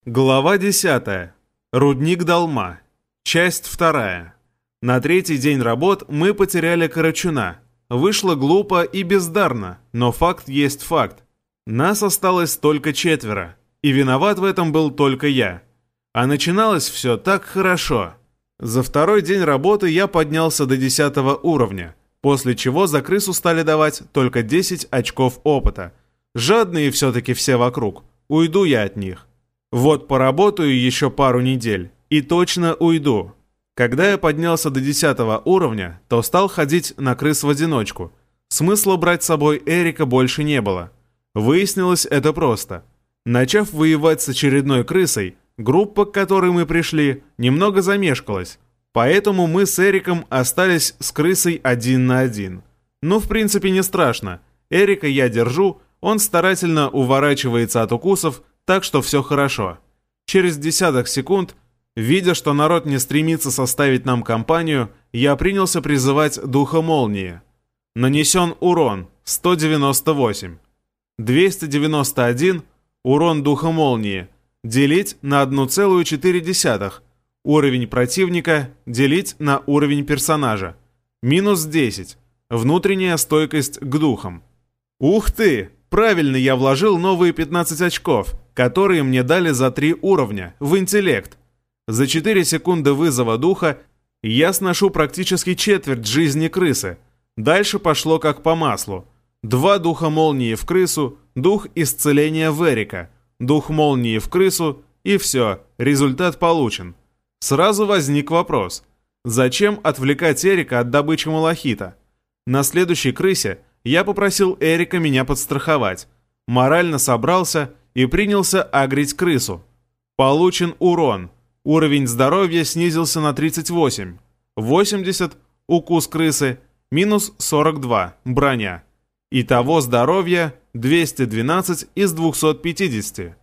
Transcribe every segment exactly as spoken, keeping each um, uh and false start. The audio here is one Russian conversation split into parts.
Глава десятая. Рудник Долма. Часть вторая. На третий день работ мы потеряли Карачуна. Вышло глупо и бездарно, но факт есть факт. Нас осталось только четверо, и виноват в этом был только я. А начиналось все так хорошо. За второй день работы я поднялся до десятого уровня, после чего за крысу стали давать только десять очков опыта. Жадные все-таки все вокруг, уйду я от них. Вот поработаю еще пару недель, и точно уйду. Когда я поднялся до десятого уровня, то стал ходить на крыс в одиночку. Смысла брать с собой Эрика больше не было. Выяснилось это просто. Начав воевать с очередной крысой, группа, к которой мы пришли, немного замешкалась. Поэтому мы с Эриком остались с крысой один на один. Ну, в принципе, не страшно. Эрика я держу, он старательно уворачивается от укусов, так что все хорошо. Через десяток секунд, видя, что народ не стремится составить нам компанию, я принялся призывать Духа Молнии. Нанесен урон сто девяносто восемь. двести девяносто один урон Духа Молнии. Делить на одна целая четыре десятых. Уровень противника делить на уровень персонажа. Минус десять. Внутренняя стойкость к духам. Ух ты! Правильно я вложил новые пятнадцать очков, которые мне дали за три уровня, в интеллект. За четыре секунды вызова духа я сношу практически четверть жизни крысы. Дальше пошло как по маслу. Два духа молнии в крысу, дух исцеления в Эрика, дух молнии в крысу, и все, результат получен. Сразу возник вопрос. Зачем отвлекать Эрика от добычи малахита? На следующей крысе я попросил Эрика меня подстраховать. Морально собрался и принялся агрить крысу. Получен урон. Уровень здоровья снизился на тридцать восемь. восемьдесят – укус крысы. Минус сорок два – броня. Итого здоровья двести двенадцать из двухсот пятидесяти.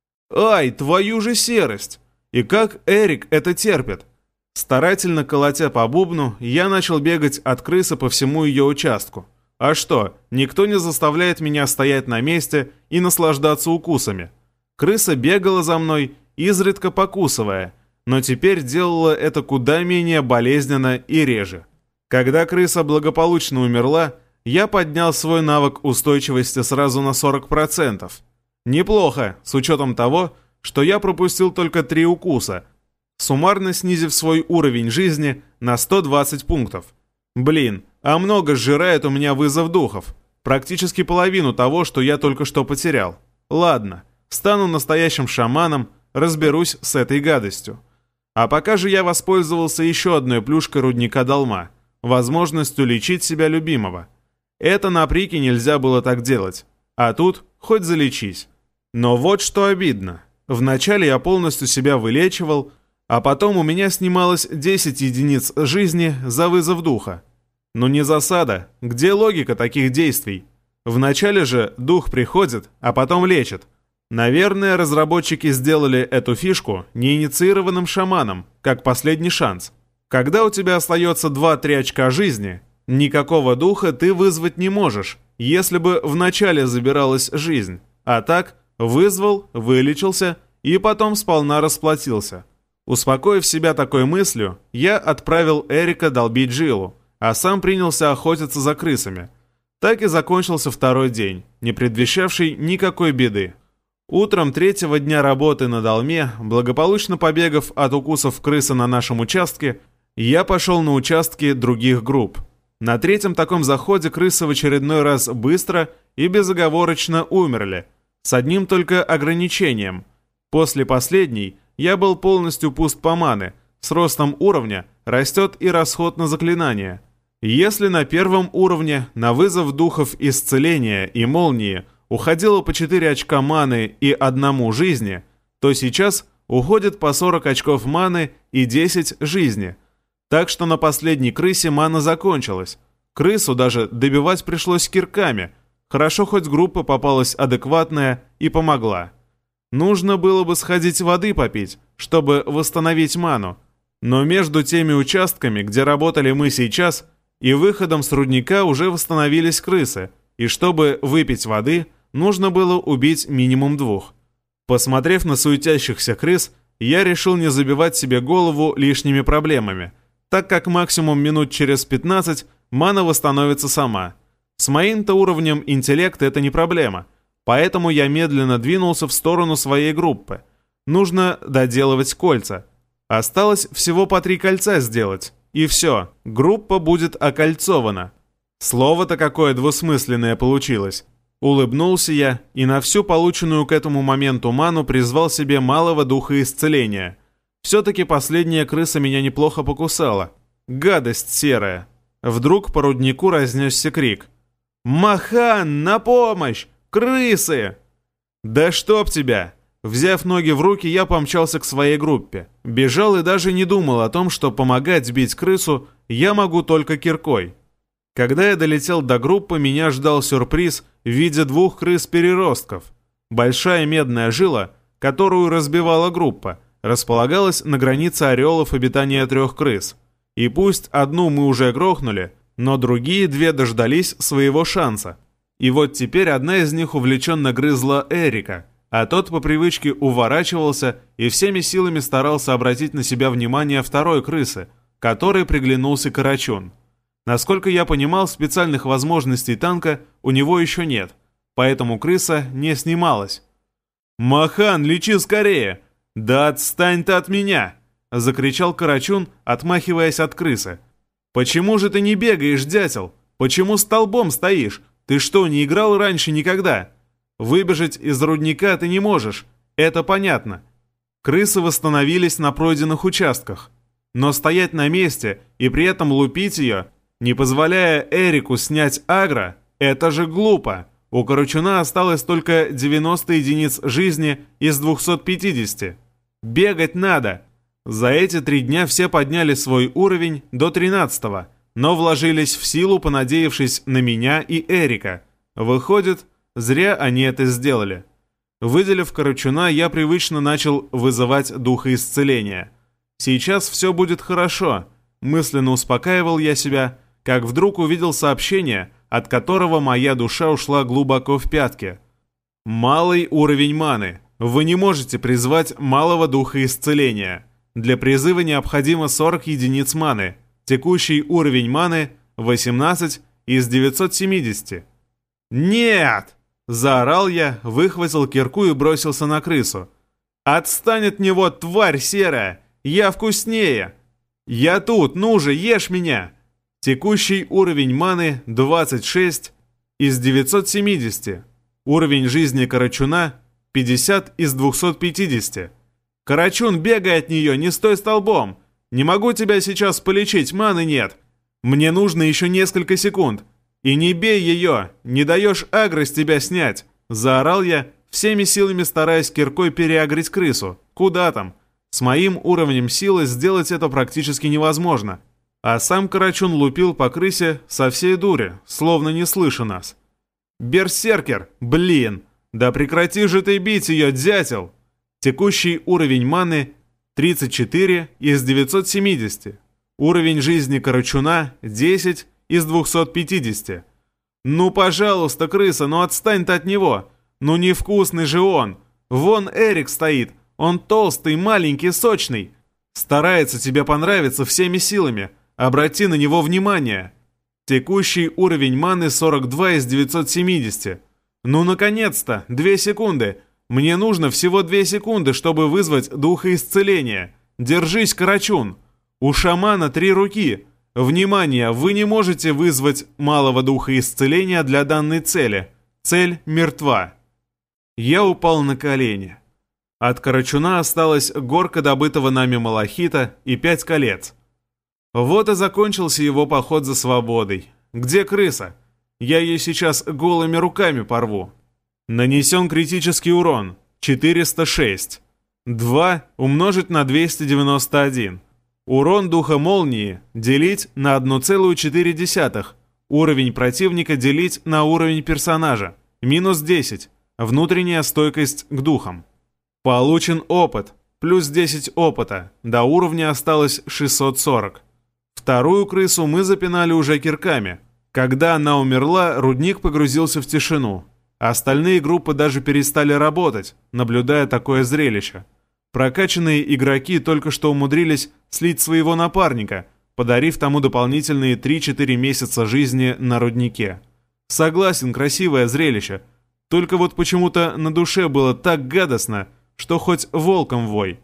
Ай, твою же серость! И как Эрик это терпит? Старательно колотя по бубну, я начал бегать от крысы по всему ее участку. А что, никто не заставляет меня стоять на месте и наслаждаться укусами. Крыса бегала за мной, изредка покусывая, но теперь делала это куда менее болезненно и реже. Когда крыса благополучно умерла, я поднял свой навык устойчивости сразу на сорок процентов. Неплохо, с учетом того, что я пропустил только три укуса, суммарно снизив свой уровень жизни на сто двадцать пунктов. Блин, а много сжирает у меня вызов духов. Практически половину того, что я только что потерял. Ладно, стану настоящим шаманом, разберусь с этой гадостью. А пока же я воспользовался еще одной плюшкой рудника Долма, возможностью лечить себя любимого. Это на Прике нельзя было так делать, а тут хоть залечись. Но вот что обидно. Вначале я полностью себя вылечивал, а потом у меня снималось десять единиц жизни за вызов духа. Но не засада, где логика таких действий? Вначале же дух приходит, а потом лечит. Наверное, разработчики сделали эту фишку неинициированным шаманом, как последний шанс. Когда у тебя остается два-три очка жизни, никакого духа ты вызвать не можешь, если бы вначале забиралась жизнь. А так, вызвал, вылечился и потом сполна расплатился. Успокоив себя такой мыслью, я отправил Эрика долбить жилу, а сам принялся охотиться за крысами. Так и закончился второй день, не предвещавший никакой беды. Утром третьего дня работы на Долме, благополучно побегав от укусов крысы на нашем участке, я пошел на участки других групп. На третьем таком заходе крысы в очередной раз быстро и безоговорочно умерли, с одним только ограничением. После последней я был полностью пуст по маны, с ростом уровня растет и расход на заклинания. Если на первом уровне на вызов духов исцеления и молнии уходило по четыре очка маны и одному жизни, то сейчас уходит по сорок очков маны и десять жизни. Так что на последней крысе мана закончилась. Крысу даже добивать пришлось кирками. Хорошо хоть группа попалась адекватная и помогла. Нужно было бы сходить воды попить, чтобы восстановить ману. Но между теми участками, где работали мы сейчас, и выходом с рудника уже восстановились крысы, и чтобы выпить воды, нужно было убить минимум двух. Посмотрев на суетящихся крыс, я решил не забивать себе голову лишними проблемами, так как максимум минут через пятнадцать мана восстановится сама. С моим-то уровнем интеллекта это не проблема, поэтому я медленно двинулся в сторону своей группы. Нужно доделывать кольца. Осталось всего по три кольца сделать, и все, группа будет окольцована. Слово-то какое двусмысленное получилось. Улыбнулся я и на всю полученную к этому моменту ману призвал себе малого духа исцеления. Все-таки последняя крыса меня неплохо покусала. Гадость серая. Вдруг по руднику разнесся крик. «Махан, на помощь! Крысы!» «Да чтоб тебя!» Взяв ноги в руки, я помчался к своей группе. Бежал и даже не думал о том, что помогать бить крысу я могу только киркой. Когда я долетел до группы, меня ждал сюрприз в виде двух крыс-переростков. Большая медная жила, которую разбивала группа, располагалась на границе ореолов обитания трех крыс. И пусть одну мы уже грохнули, но другие две дождались своего шанса. И вот теперь одна из них увлеченно грызла Эрика, а тот по привычке уворачивался и всеми силами старался обратить на себя внимание второй крысы, которой приглянулся Карачун. Насколько я понимал, специальных возможностей танка у него еще нет, поэтому крыса не снималась. «Махан, лечи скорее!» «Да отстань ты от меня!» — закричал Карачун, отмахиваясь от крысы. «Почему же ты не бегаешь, дятел? Почему столбом стоишь? Ты что, не играл раньше никогда? Выбежать из рудника ты не можешь, это понятно». Крысы восстановились на пройденных участках, но стоять на месте и при этом лупить ее, не позволяя Эрику снять агро, это же глупо. У Карачуна осталось только девяносто единиц жизни из двухсот пятидесяти. Бегать надо. За эти три дня все подняли свой уровень до тринадцатого, но вложились в силу, понадеявшись на меня и Эрика. Выходит, зря они это сделали. Выделив Карачуна, я привычно начал вызывать духа исцеления. Сейчас все будет хорошо. Мысленно успокаивал я себя, как вдруг увидел сообщение, от которого моя душа ушла глубоко в пятки. Малый уровень маны. Вы не можете призвать малого духа исцеления. Для призыва необходимо сорок единиц маны. Текущий уровень маны восемнадцать из девятисот семидесяти. «Нет!» – заорал я, выхватил кирку и бросился на крысу. «Отстань от него, тварь серая! Я вкуснее! Я тут, ну же, ешь меня!» Текущий уровень маны двадцать шесть из девятисот семидесяти. Уровень жизни Карачуна пятьдесят из двухсот пятидесяти. «Карачун, бегай от нее, не стой столбом! Не могу тебя сейчас полечить, маны нет! Мне нужно еще несколько секунд! И не бей ее, не даешь агро с тебя снять!» Заорал я, всеми силами стараясь киркой переагрить крысу. Куда там? С моим уровнем силы сделать это практически невозможно. А сам Карачун лупил по крысе со всей дури, словно не слыша нас. «Берсеркер! Блин! Да прекрати же ты бить ее, дятел!» Текущий уровень маны тридцать четыре из девятисот семидесяти. Уровень жизни Карачуна десять из двухсот пятидесяти. «Ну, пожалуйста, крыса, ну отстань ты от него! Ну невкусный же он! Вон Эрик стоит, он толстый, маленький, сочный! Старается тебе понравиться всеми силами! Обрати на него внимание!» Текущий уровень маны сорок два из девятисот семидесяти. «Ну, наконец-то! Две секунды! Мне нужно всего две секунды, чтобы вызвать духа исцеления! Держись, Карачун! У шамана три руки! Внимание! Вы не можете вызвать малого духа исцеления для данной цели. Цель мертва!» Я упал на колени. От Карачуна осталась горка добытого нами малахита и пять колец. Вот и закончился его поход за свободой. Где крыса? Я ее сейчас голыми руками порву. Нанесен критический урон. четыреста шесть. два умножить на двести девяносто один. Урон духа молнии делить на одна целая четыре десятых. Уровень противника делить на уровень персонажа. Минус десять. Внутренняя стойкость к духам. Получен опыт. Плюс десять опыта. До уровня осталось шестьсот сорок. Вторую крысу мы запинали уже кирками. Когда она умерла, рудник погрузился в тишину. Остальные группы даже перестали работать, наблюдая такое зрелище. Прокачанные игроки только что умудрились слить своего напарника, подарив тому дополнительные три-четыре месяца жизни на руднике. Согласен, красивое зрелище. Только вот почему-то на душе было так гадостно, что хоть волком вой.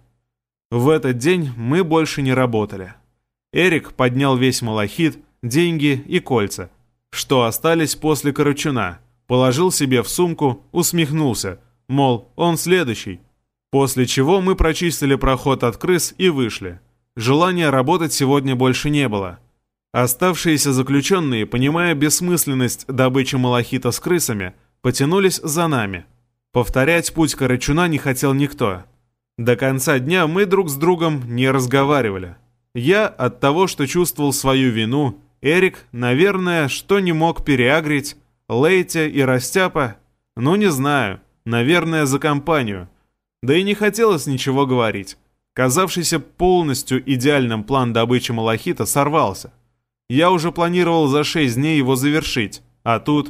В этот день мы больше не работали. Эрик поднял весь малахит, деньги и кольца, что остались после Карачуна, положил себе в сумку, усмехнулся, мол, он следующий. После чего мы прочистили проход от крыс и вышли. Желания работать сегодня больше не было. Оставшиеся заключенные, понимая бессмысленность добычи малахита с крысами, потянулись за нами. Повторять путь Карачуна не хотел никто. До конца дня мы друг с другом не разговаривали. Я от того, что чувствовал свою вину, Эрик, наверное, что не мог переагрить, Лейтя и Растяпа, ну не знаю, наверное, за компанию. Да и не хотелось ничего говорить. Казавшийся полностью идеальным план добычи малахита сорвался. Я уже планировал за шесть дней его завершить, а тут...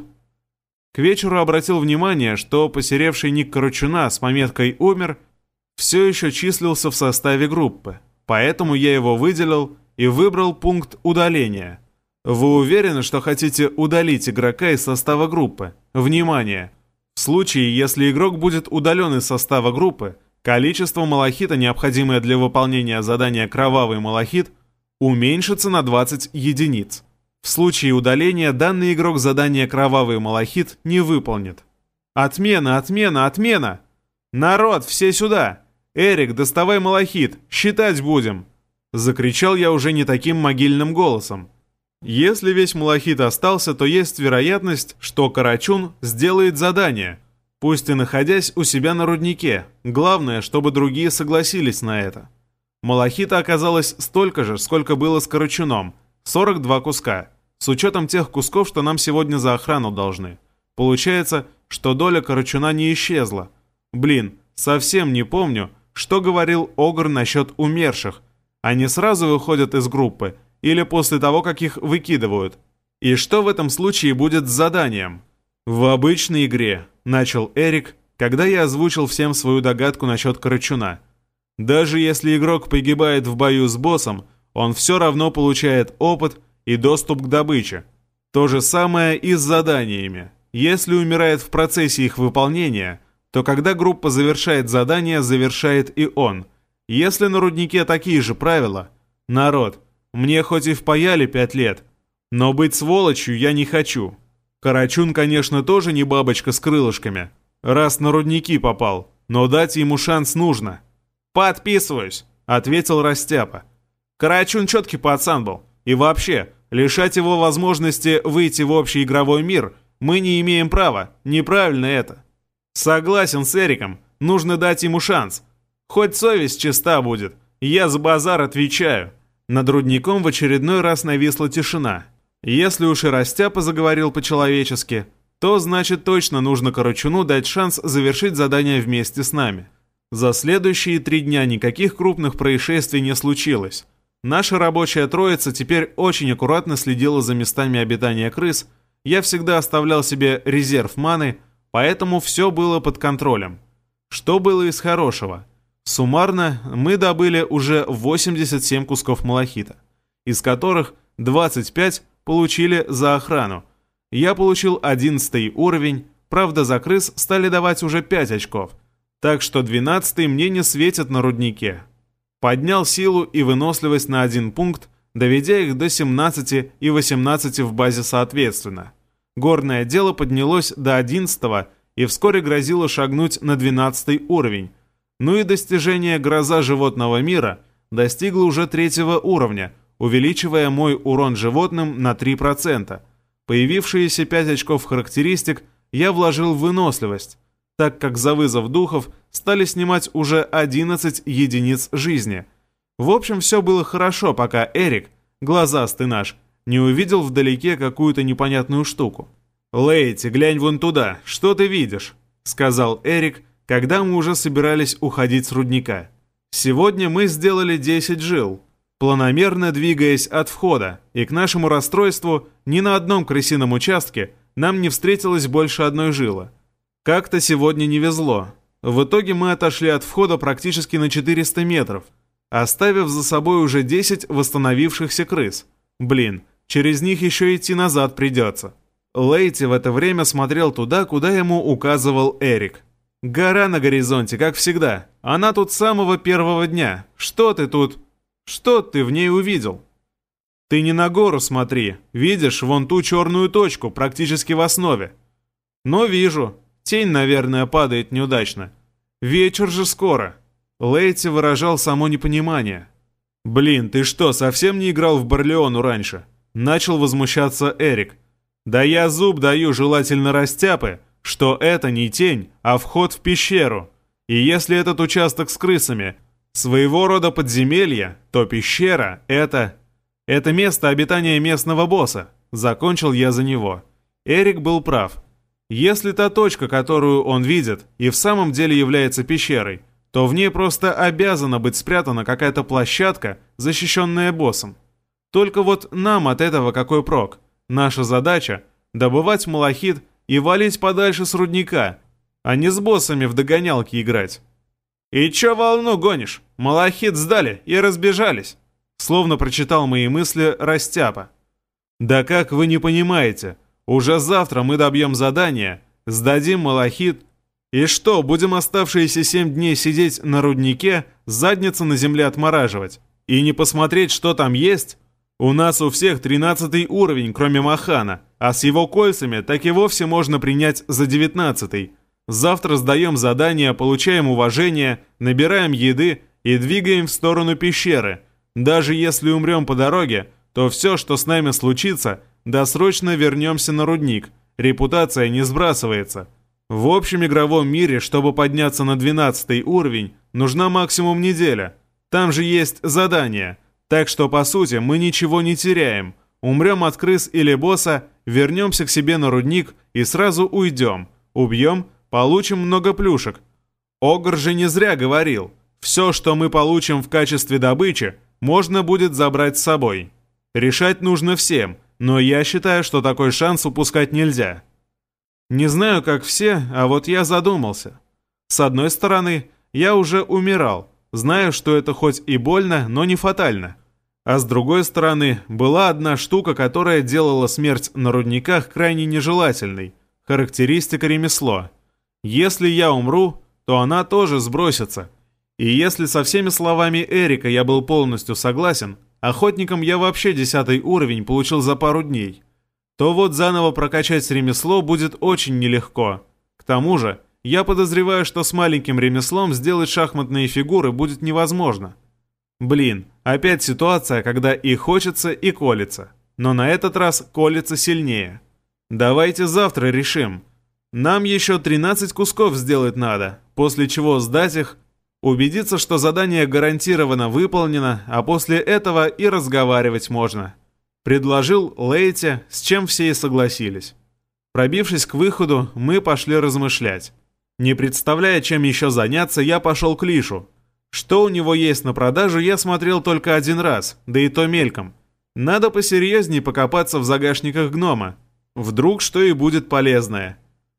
К вечеру обратил внимание, что посеревший ник Карачуна с пометкой «Умер» все еще числился в составе группы, поэтому я его выделил и выбрал пункт удаления. Вы уверены, что хотите удалить игрока из состава группы? Внимание! В случае, если игрок будет удален из состава группы, количество малахита, необходимое для выполнения задания «Кровавый малахит», уменьшится на двадцать единиц. В случае удаления данный игрок задание «Кровавый малахит» не выполнит. Отмена, отмена, отмена! Народ, все сюда! Эрик, доставай малахит, считать будем! Закричал я уже не таким могильным голосом. Если весь малахит остался, то есть вероятность, что Карачун сделает задание, пусть и находясь у себя на руднике. Главное, чтобы другие согласились на это. Малахита оказалось столько же, сколько было с Карачуном – сорок два куска, с учетом тех кусков, что нам сегодня за охрану должны. Получается, что доля Карачуна не исчезла. Блин, совсем не помню, что говорил Огр насчет умерших. Они сразу выходят из группы или после того, как их выкидывают? И что в этом случае будет с заданием? В обычной игре, начал Эрик, когда я озвучил всем свою догадку насчет Карачуна. Даже если игрок погибает в бою с боссом, он все равно получает опыт и доступ к добыче. То же самое и с заданиями. Если умирает в процессе их выполнения, то когда группа завершает задание, завершает и он. Если на руднике такие же правила, народ, мне хоть и впаяли пять лет, но быть сволочью я не хочу. Карачун, конечно, тоже не бабочка с крылышками, раз на рудники попал, но дать ему шанс нужно. «Подписываюсь», — ответил Растяпа. «Карачун четкий пацан был. И вообще, лишать его возможности выйти в общий игровой мир мы не имеем права. Неправильно это». «Согласен с Эриком. Нужно дать ему шанс. Хоть совесть чиста будет. Я за базар отвечаю». Над рудником в очередной раз нависла тишина. Если уж и Растяпа заговорил по-человечески, то значит точно нужно Карачуну дать шанс завершить задание вместе с нами. За следующие три дня никаких крупных происшествий не случилось. Наша рабочая троица теперь очень аккуратно следила за местами обитания крыс. Я всегда оставлял себе резерв маны, поэтому все было под контролем. Что было из хорошего? Суммарно мы добыли уже восемьдесят семь кусков малахита, из которых двадцать пять получили за охрану. Я получил одиннадцатый уровень, правда за крыс стали давать уже пять очков, так что двенадцатый мне не светит на руднике. Поднял силу и выносливость на один пункт, доведя их до семнадцати и восемнадцати в базе соответственно. Горное дело поднялось до одиннадцатого и вскоре грозило шагнуть на двенадцатый уровень. Ну и достижение «Гроза животного мира» достигло уже третьего уровня, увеличивая мой урон животным на три процента. Появившиеся пять очков характеристик я вложил в выносливость, так как за вызов духов стали снимать уже одиннадцать единиц жизни. В общем, все было хорошо, пока Эрик, глазастый наш, не увидел вдалеке какую-то непонятную штуку. «Лейти, глянь вон туда, что ты видишь?» — сказал Эрик, когда мы уже собирались уходить с рудника. Сегодня мы сделали десять жил, планомерно двигаясь от входа, и к нашему расстройству ни на одном крысином участке нам не встретилось больше одной жилы. Как-то сегодня не везло. В итоге мы отошли от входа практически на четыреста метров, оставив за собой уже десять восстановившихся крыс. Блин, через них еще идти назад придется. Лейти в это время смотрел туда, куда ему указывал Эрик. Гора на горизонте, как всегда. Она тут с самого первого дня. Что ты тут... Что ты в ней увидел? Ты не на гору смотри. Видишь вон ту черную точку, практически в основе. Но вижу. Тень, наверное, падает неудачно. Вечер же скоро. Лейти выражал само непонимание. Блин, ты что, совсем не играл в Барлеону раньше? Начал возмущаться Эрик. Да я зуб даю, желательно растяпы, что это не тень, а вход в пещеру. И если этот участок с крысами своего рода подземелье, то пещера — это... Это место обитания местного босса. Закончил я за него. Эрик был прав. Если та точка, которую он видит, и в самом деле является пещерой, то в ней просто обязана быть спрятана какая-то площадка, защищенная боссом. Только вот нам от этого какой прок? Наша задача — добывать малахит и валить подальше с рудника, а не с боссами в догонялки играть. «И чё волну гонишь? Малахит сдали и разбежались!» Словно прочитал мои мысли Растяпа. «Да как вы не понимаете? Уже завтра мы добьем задание, сдадим малахит. И что, будем оставшиеся семь дней сидеть на руднике, задницу на земле отмораживать? И не посмотреть, что там есть? У нас у всех тринадцатый уровень, кроме Махана, а с его кольцами так и вовсе можно принять за девятнадцатый. Завтра сдаем задание, получаем уважение, набираем еды и двигаем в сторону пещеры. Даже если умрем по дороге, то все, что с нами случится, досрочно вернемся на рудник. Репутация не сбрасывается. В общем игровом мире, чтобы подняться на двенадцатый уровень, нужна максимум неделя. Там же есть задание. Так что, по сути, мы ничего не теряем. Умрем от крыс или босса, вернемся к себе на рудник и сразу уйдем. Убьем, получим много плюшек. Огр же не зря говорил. Все, что мы получим в качестве добычи, можно будет забрать с собой. Решать нужно всем, но я считаю, что такой шанс упускать нельзя. Не знаю, как все, а вот я задумался. С одной стороны, я уже умирал, знаю, что это хоть и больно, но не фатально. А с другой стороны, была одна штука, которая делала смерть на рудниках крайне нежелательной. Характеристика ремесло. Если я умру, то она тоже сбросится. И если со всеми словами Эрика я был полностью согласен, охотником я вообще десятый уровень получил за пару дней, то вот заново прокачать ремесло будет очень нелегко. К тому же, я подозреваю, что с маленьким ремеслом сделать шахматные фигуры будет невозможно. Блин, опять ситуация, когда и хочется, и колется. Но на этот раз колется сильнее. Давайте завтра решим. Нам еще тринадцать кусков сделать надо, после чего сдать их, убедиться, что задание гарантированно выполнено, а после этого и разговаривать можно. Предложил Лейте, с чем все и согласились. Пробившись к выходу, мы пошли размышлять. Не представляя, чем еще заняться, я пошел к Лишу. Что у него есть на продажу, я смотрел только один раз, да и то мельком. Надо посерьезнее покопаться в загашниках гнома. Вдруг что и будет полезное.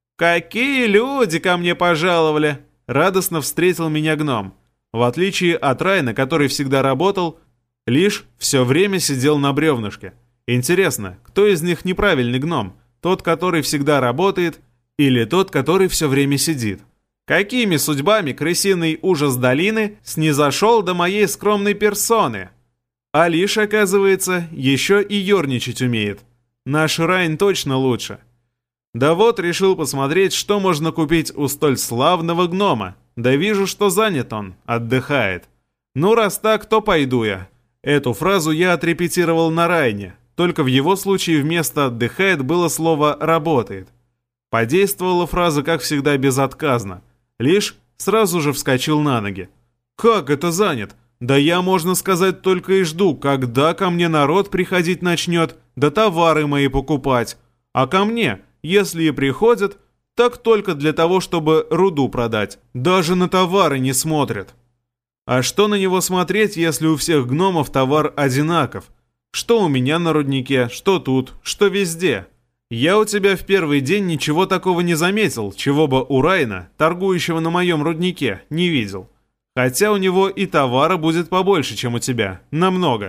«Какие люди ко мне пожаловали!» Радостно встретил меня гном. В отличие от Райна, который всегда работал, Лиш все время сидел на бревнышке. Интересно, кто из них неправильный гном? Тот, который всегда работает, или тот, который все время сидит? Какими судьбами крысиный ужас долины снизошел до моей скромной персоны? А Лиш, оказывается, еще и ерничать умеет. Наш Райн точно лучше. Да вот, решил посмотреть, что можно купить у столь славного гнома. Да вижу, что занят он, отдыхает. Ну, раз так, то пойду я. Эту фразу я отрепетировал на Райне, только в его случае вместо «отдыхает» было слово «работает». Подействовала фраза, как всегда, безотказно. Лишь сразу же вскочил на ноги. «Как это занят? Да я, можно сказать, только и жду, когда ко мне народ приходить начнет, да товары мои покупать. А ко мне, если и приходят, так только для того, чтобы руду продать. Даже на товары не смотрят». А что на него смотреть, если у всех гномов товар одинаков? Что у меня на руднике, что тут, что везде. Я у тебя в первый день ничего такого не заметил, чего бы у Райна, торгующего на моем руднике, не видел. Хотя у него и товара будет побольше, чем у тебя. Намного.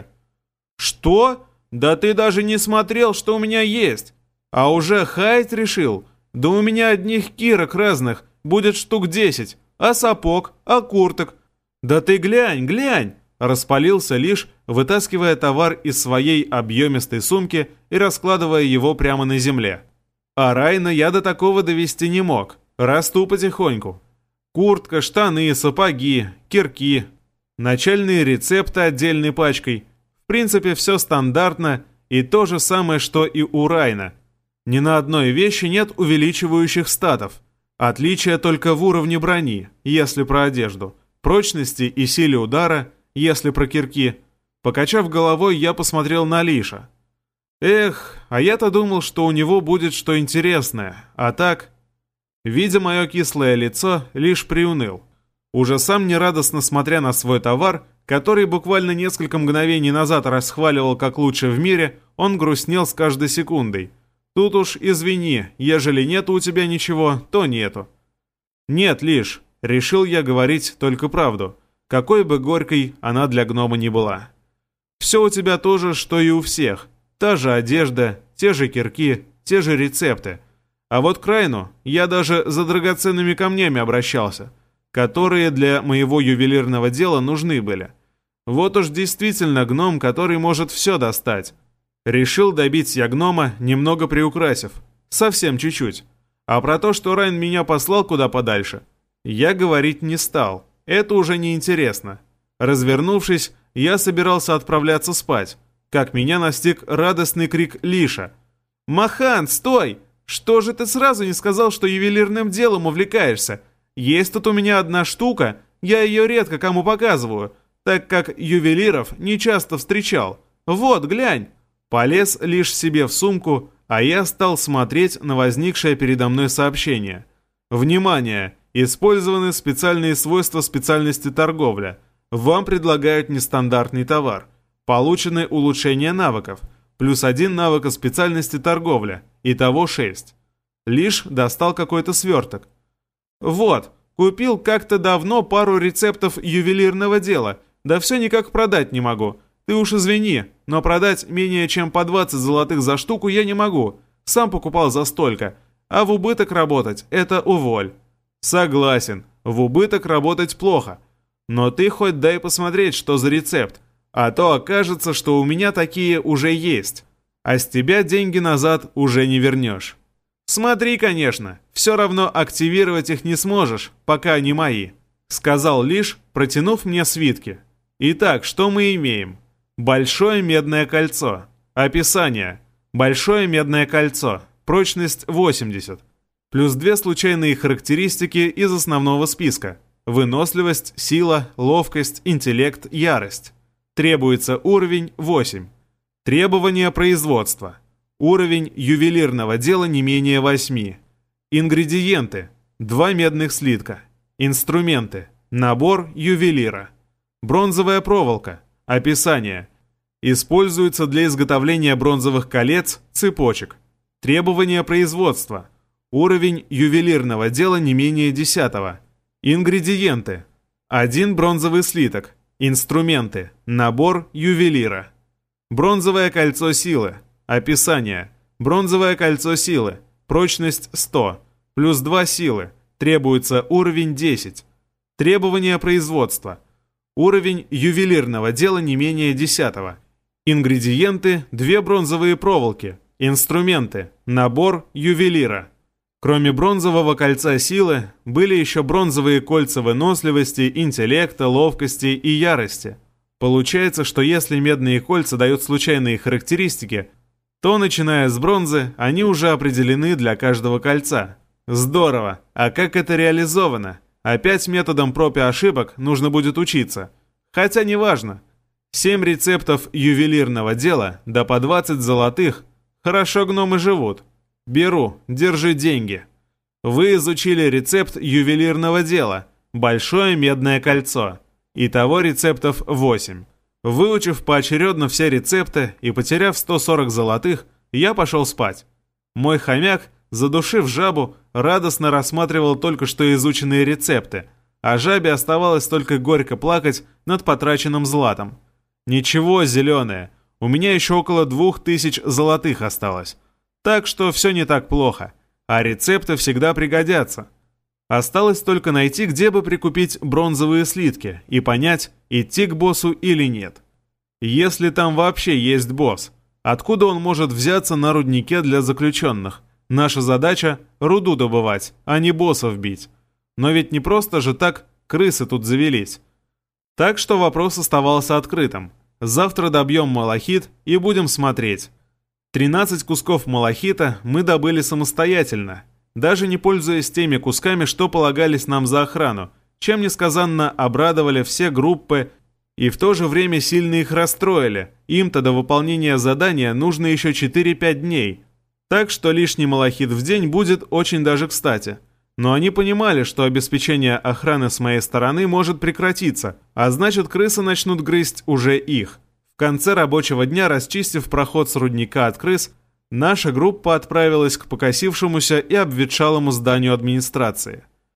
Что? Да ты даже не смотрел, что у меня есть. А уже хаять решил? Да у меня одних кирок разных будет штук десять. А сапог, а курток. Да ты глянь, глянь. Распалился лишь, вытаскивая товар из своей объемистой сумки и раскладывая его прямо на земле. А Райна я до такого довести не мог. Расту потихоньку. Куртка, штаны, сапоги, кирки. Начальные рецепты отдельной пачкой. В принципе, все стандартно и то же самое, что и у Райна. Ни на одной вещи нет увеличивающих статов. Отличие только в уровне брони, если про одежду, прочности и силе удара, если про кирки. Покачав головой, я посмотрел на Лиша. Эх, а я-то думал, что у него будет что интересное, а так... Видя мое кислое лицо, Лиш приуныл. Уже сам нерадостно смотря на свой товар, который буквально несколько мгновений назад расхваливал как лучший в мире, он грустнел с каждой секундой. Тут уж извини, ежели нету у тебя ничего, то нету. Нет, Лиш, решил я говорить только правду, какой бы горькой она для гнома ни была. Все у тебя то же, что и у всех. Та же одежда, те же кирки, те же рецепты. А вот к Райну я даже за драгоценными камнями обращался, которые для моего ювелирного дела нужны были. Вот уж действительно гном, который может все достать. Решил добить я гнома, немного приукрасив. Совсем чуть-чуть. А про то, что Райн меня послал куда подальше, я говорить не стал. Это уже не интересно. Развернувшись, я собирался отправляться спать, как меня настиг радостный крик Лиша. «Махан, стой! Что же ты сразу не сказал, что ювелирным делом увлекаешься? Есть тут у меня одна штука, я ее редко кому показываю, так как ювелиров не часто встречал. Вот, глянь!» Полез лишь себе в сумку, а я стал смотреть на возникшее передо мной сообщение. «Внимание! Использованы специальные свойства специальности торговля. Вам предлагают нестандартный товар. Получены улучшения навыков. Плюс один навыка специальности торговля. Итого шесть. Лишь достал какой-то сверток. Вот, купил как-то давно пару рецептов ювелирного дела. Да все никак продать не могу. Ты уж извини, но продать менее чем по двадцать золотых за штуку я не могу. Сам покупал за столько. А в убыток работать – это уволь. Согласен, в убыток работать плохо. Но ты хоть дай посмотреть, что за рецепт. А то окажется, что у меня такие уже есть. А с тебя деньги назад уже не вернешь. Смотри, конечно, все равно активировать их не сможешь, пока они мои. Сказал Лиш, протянув мне свитки. Итак, что мы имеем? Большое медное кольцо. Описание. Большое медное кольцо. Прочность восемьдесят. Плюс две случайные характеристики из основного списка. Выносливость, сила, ловкость, интеллект, ярость. Требуется уровень восемь. Требования производства. Уровень ювелирного дела не менее восьми. Ингредиенты. Два медных слитка. Инструменты. Набор ювелира. Бронзовая проволока. Описание. Используется для изготовления бронзовых колец, цепочек. Требования производства. Уровень ювелирного дела не менее десятого. Ингредиенты. Один бронзовый слиток. Инструменты. Набор ювелира. Бронзовое кольцо силы. Описание. Бронзовое кольцо силы. Прочность сто. Плюс два силы. Требуется уровень десять. Требования производства. Уровень ювелирного дела не менее десятого. Ингредиенты. Две бронзовые проволоки. Инструменты. Набор ювелира. Кроме бронзового кольца силы, были еще бронзовые кольца выносливости, интеллекта, ловкости и ярости. Получается, что если медные кольца дают случайные характеристики, то, начиная с бронзы, они уже определены для каждого кольца. Здорово! А как это реализовано? Опять методом проб и ошибок нужно будет учиться. Хотя неважно. Семь рецептов ювелирного дела, да по двадцать золотых. Хорошо гномы живут. Беру, держи деньги. Вы изучили рецепт ювелирного дела. Большое медное кольцо. Итого рецептов восемь. Выучив поочередно все рецепты и потеряв сто сорок золотых, я пошел спать. Мой хомяк, задушив жабу, радостно рассматривал только что изученные рецепты, а жабе оставалось только горько плакать над потраченным златом. «Ничего, зеленая, у меня еще около двух тысяч золотых осталось. Так что все не так плохо, а рецепты всегда пригодятся». Осталось только найти, где бы прикупить бронзовые слитки и понять, идти к боссу или нет. Если там вообще есть босс, откуда он может взяться на руднике для заключенных? Наша задача — руду добывать, а не боссов бить. Но ведь не просто же так крысы тут завелись. Так что вопрос оставался открытым. Завтра добьем малахит и будем смотреть. тринадцать кусков малахита мы добыли самостоятельно, даже не пользуясь теми кусками, что полагались нам за охрану, чем несказанно обрадовали все группы и в то же время сильно их расстроили. Им-то до выполнения задания нужно еще четыре-пять дней, так что лишний малахит в день будет очень даже кстати. Но они понимали, что обеспечение охраны с моей стороны может прекратиться, а значит, крысы начнут грызть уже их. В конце рабочего дня, расчистив проход с рудника от крыс, наша группа отправилась к покосившемуся и обветшалому зданию администрации.